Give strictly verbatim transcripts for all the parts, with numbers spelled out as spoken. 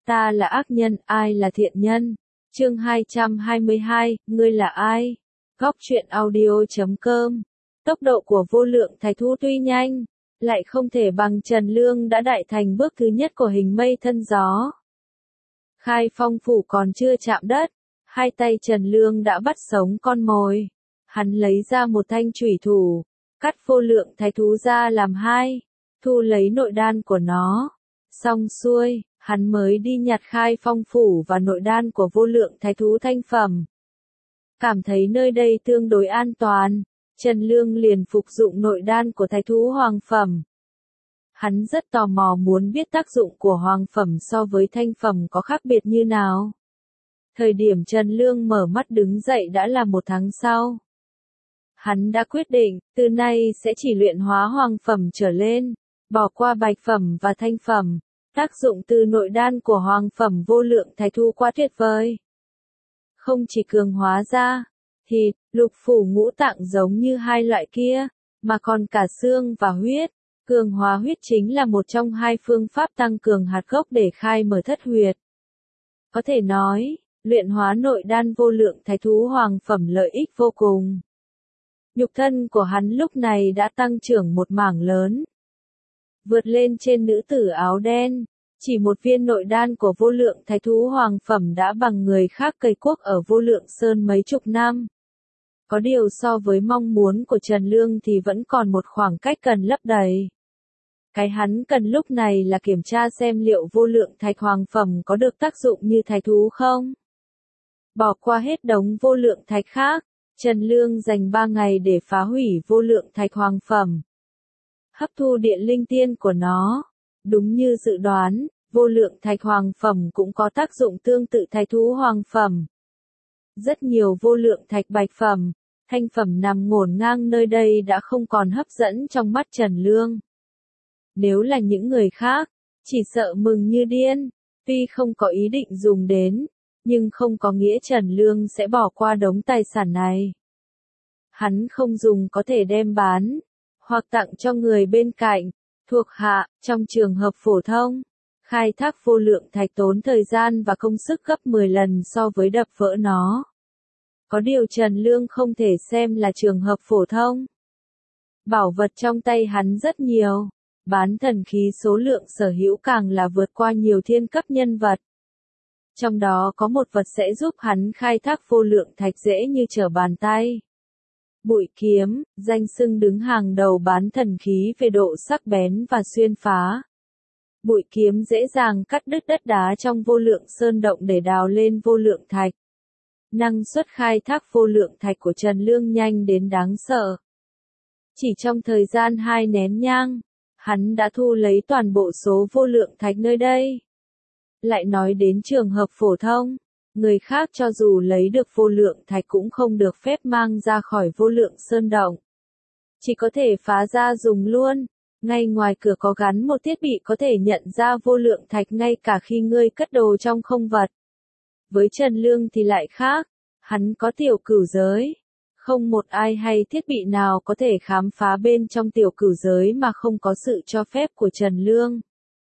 ta là ác nhân, ai là thiện nhân? Chương hai trăm hai mươi hai, ngươi là ai? Góc truyện audio chấm com. Tốc độ của vô lượng thạch thú tuy nhanh, lại không thể bằng Trần Lương đã đại thành bước thứ nhất của hình mây thân gió. Khai phong phủ còn chưa chạm đất, hai tay Trần Lương đã bắt sống con mồi. Hắn lấy ra một thanh chủy thủ, cắt vô lượng thạch thú ra làm hai, thu lấy nội đan của nó. Xong xuôi, hắn mới đi nhặt khai phong phủ và nội đan của vô lượng thạch thú thanh phẩm. Cảm thấy nơi đây tương đối an toàn, Trần Lương liền phục dụng nội đan của thạch thú hoàng phẩm. Hắn rất tò mò muốn biết tác dụng của hoàng phẩm so với thanh phẩm có khác biệt như nào. Thời điểm Trần Lương mở mắt đứng dậy đã là một tháng sau. Hắn đã quyết định, từ nay sẽ chỉ luyện hóa hoàng phẩm trở lên, bỏ qua bạch phẩm và thanh phẩm. Tác dụng từ nội đan của hoàng phẩm vô lượng thạch thú quá tuyệt vời. Không chỉ cường hóa da, thịt, lục phủ ngũ tạng giống như hai loại kia, mà còn cả xương và huyết. Cường hóa huyết chính là một trong hai phương pháp tăng cường hạt gốc để khai mở thất huyệt. Có thể nói, luyện hóa nội đan vô lượng thạch thú hoàng phẩm lợi ích vô cùng. Nhục thân của hắn lúc này đã tăng trưởng một mảng lớn. Vượt lên trên nữ tử áo đen, chỉ một viên nội đan của vô lượng thạch thú hoàng phẩm đã bằng người khác cày cuốc ở vô lượng sơn mấy chục năm. Có điều so với mong muốn của Trần Lương thì vẫn còn một khoảng cách cần lấp đầy. Cái hắn cần lúc này là kiểm tra xem liệu vô lượng thạch hoàng phẩm có được tác dụng như thạch thú không. Bỏ qua hết đống vô lượng thạch khác, Trần Lương dành ba ngày để phá hủy vô lượng thạch hoàng phẩm. Hấp thu điện linh tiên của nó. Đúng như dự đoán, vô lượng thạch hoàng phẩm cũng có tác dụng tương tự thạch thú hoàng phẩm. Rất nhiều vô lượng thạch bạch phẩm, thanh phẩm nằm ngổn ngang nơi đây đã không còn hấp dẫn trong mắt Trần Lương. Nếu là những người khác, chỉ sợ mừng như điên, tuy không có ý định dùng đến, nhưng không có nghĩa Trần Lương sẽ bỏ qua đống tài sản này. Hắn không dùng có thể đem bán, hoặc tặng cho người bên cạnh, thuộc hạ. Trong trường hợp phổ thông, khai thác vô lượng thạch tốn thời gian và công sức gấp mười lần so với đập vỡ nó. Có điều Trần Lương không thể xem là trường hợp phổ thông. Bảo vật trong tay hắn rất nhiều, bán thần khí số lượng sở hữu càng là vượt qua nhiều thiên cấp nhân vật. Trong đó có một vật sẽ giúp hắn khai thác vô lượng thạch dễ như trở bàn tay. Bụi kiếm, danh xưng đứng hàng đầu bán thần khí về độ sắc bén và xuyên phá. Bụi kiếm dễ dàng cắt đứt đất đá trong vô lượng sơn động để đào lên vô lượng thạch. Năng suất khai thác vô lượng thạch của Trần Lương nhanh đến đáng sợ. Chỉ trong thời gian hai nén nhang, hắn đã thu lấy toàn bộ số vô lượng thạch nơi đây. Lại nói đến trường hợp phổ thông, người khác cho dù lấy được vô lượng thạch cũng không được phép mang ra khỏi vô lượng sơn động. Chỉ có thể phá ra dùng luôn, ngay ngoài cửa có gắn một thiết bị có thể nhận ra vô lượng thạch ngay cả khi ngươi cất đồ trong không vật. Với Trần Lương thì lại khác, hắn có tiểu cửu giới. Không một ai hay thiết bị nào có thể khám phá bên trong tiểu cửu giới mà không có sự cho phép của Trần Lương.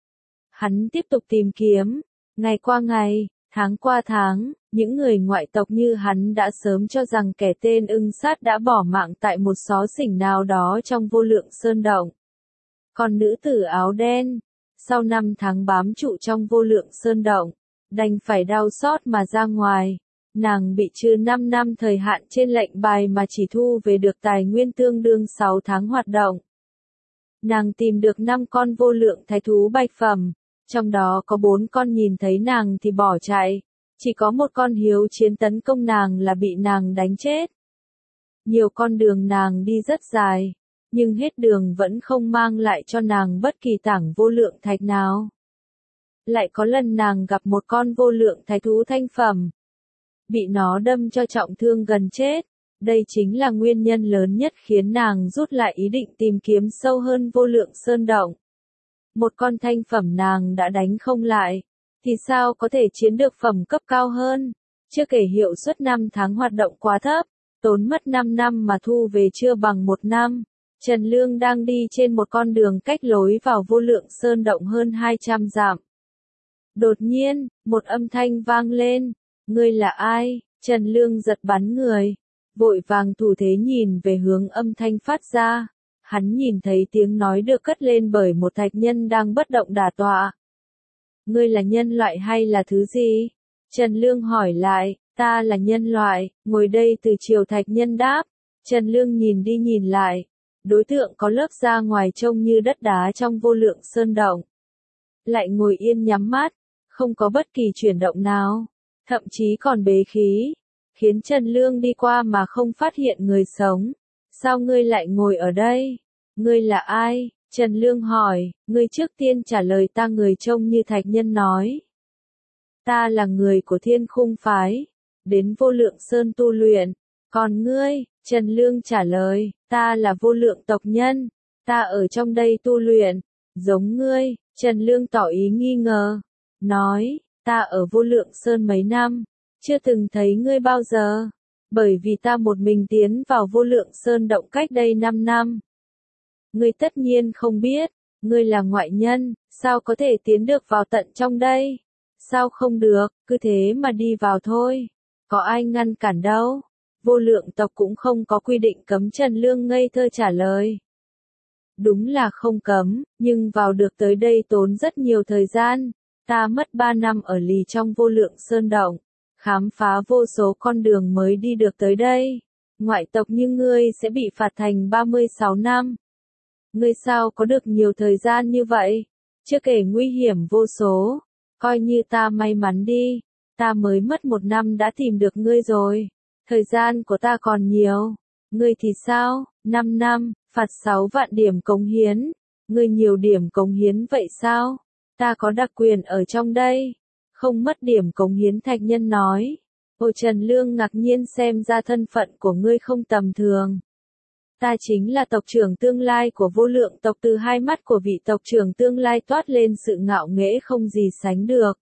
Hắn tiếp tục tìm kiếm, ngày qua ngày, tháng qua tháng, những người ngoại tộc như hắn đã sớm cho rằng kẻ tên ưng sát đã bỏ mạng tại một xó xỉnh nào đó trong vô lượng sơn động. Còn nữ tử áo đen, sau năm tháng bám trụ trong vô lượng sơn động, đành phải đau xót mà ra ngoài. Nàng bị trừ năm năm thời hạn trên lệnh bài mà chỉ thu về được tài nguyên tương đương sáu tháng hoạt động. Nàng tìm được năm con vô lượng thạch thú bạch phẩm, trong đó có bốn con nhìn thấy nàng thì bỏ chạy, chỉ có một con hiếu chiến tấn công nàng là bị nàng đánh chết. Nhiều con đường nàng đi rất dài, nhưng hết đường vẫn không mang lại cho nàng bất kỳ tảng vô lượng thạch nào. Lại có lần nàng gặp một con vô lượng thạch thú thanh phẩm, bị nó đâm cho trọng thương gần chết. Đây chính là nguyên nhân lớn nhất khiến nàng rút lại ý định tìm kiếm sâu hơn vô lượng sơn động. Một con thanh phẩm nàng đã đánh không lại, thì sao có thể chiến được phẩm cấp cao hơn? Chưa kể hiệu suất năm tháng hoạt động quá thấp, tốn mất năm năm mà thu về chưa bằng một năm. Trần Lương đang đi trên một con đường cách lối vào vô lượng sơn động hơn hai trăm dặm. Đột nhiên, một âm thanh vang lên. Ngươi là ai? Trần Lương giật bắn người. Vội vàng thủ thế nhìn về hướng âm thanh phát ra. Hắn nhìn thấy tiếng nói được cất lên bởi một thạch nhân đang bất động đả tọa. Ngươi là nhân loại hay là thứ gì? Trần Lương hỏi lại. Ta là nhân loại, ngồi đây từ chiều thạch nhân đáp. Trần Lương nhìn đi nhìn lại. Đối tượng có lớp da ngoài trông như đất đá trong vô lượng sơn động. Lại ngồi yên nhắm mắt, không có bất kỳ chuyển động nào, thậm chí còn bế khí, khiến Trần Lương đi qua mà không phát hiện người sống. Sao ngươi lại ngồi ở đây? Ngươi là ai? Trần Lương hỏi, ngươi trước tiên trả lời ta. Người trông như thạch nhân nói. Ta là người của Thiên Khung Phái, đến vô lượng sơn tu luyện. Còn ngươi? Trần Lương trả lời, ta là vô lượng tộc nhân, ta ở trong đây tu luyện, giống ngươi. Trần Lương tỏ ý nghi ngờ, nói, ta ở vô lượng sơn mấy năm, chưa từng thấy ngươi bao giờ, bởi vì ta một mình tiến vào vô lượng sơn động cách đây năm năm. Ngươi tất nhiên không biết, ngươi là ngoại nhân, sao có thể tiến được vào tận trong đây? Sao không được, cứ thế mà đi vào thôi, có ai ngăn cản đâu. Vô lượng tộc cũng không có quy định cấm. Trần Lương ngây thơ trả lời. Đúng là không cấm, nhưng vào được tới đây tốn rất nhiều thời gian. Ta mất ba năm ở lì trong vô lượng sơn động, khám phá vô số con đường mới đi được tới đây. Ngoại tộc như ngươi sẽ bị phạt thành ba mươi sáu năm. Ngươi sao có được nhiều thời gian như vậy? Chưa kể nguy hiểm vô số, coi như ta may mắn đi, ta mới mất một năm đã tìm được ngươi rồi. Thời gian của ta còn nhiều. Ngươi thì sao? Năm năm, phạt sáu vạn điểm cống hiến. Ngươi nhiều điểm cống hiến vậy sao? Ta có đặc quyền ở trong đây. Không mất điểm cống hiến, thạch nhân nói. Ồ, Trần Lương ngạc nhiên xem ra thân phận của ngươi không tầm thường. Ta chính là tộc trưởng tương lai của vô lượng tộc. Từ hai mắt của vị tộc trưởng tương lai toát lên sự ngạo nghễ không gì sánh được.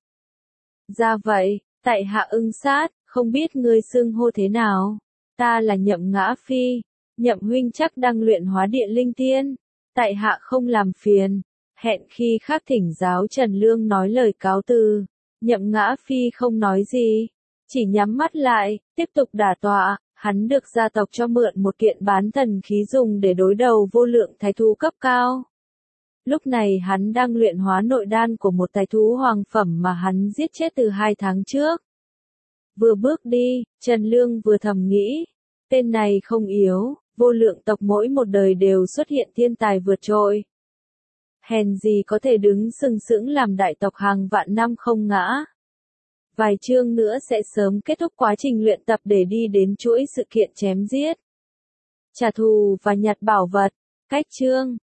Ra vậy, tại hạ ưng sát. Không biết ngươi xưng hô thế nào? Ta là Nhậm Ngã Phi. Nhậm huynh chắc đang luyện hóa địa linh tiên. Tại hạ không làm phiền. Hẹn khi khác thỉnh giáo. Trần Lương nói lời cáo từ. Nhậm Ngã Phi không nói gì, chỉ nhắm mắt lại, tiếp tục đả tọa. Hắn được gia tộc cho mượn một kiện bán thần khí dùng để đối đầu vô lượng thái thú cấp cao. Lúc này hắn đang luyện hóa nội đan của một thái thú hoàng phẩm mà hắn giết chết từ hai tháng trước. Vừa bước đi, Trần Lương vừa thầm nghĩ, tên này không yếu, vô lượng tộc mỗi một đời đều xuất hiện thiên tài vượt trội. Hèn gì có thể đứng sừng sững làm đại tộc hàng vạn năm không ngã. Vài chương nữa sẽ sớm kết thúc quá trình luyện tập để đi đến chuỗi sự kiện chém giết, trả thù và nhặt bảo vật. Cách chương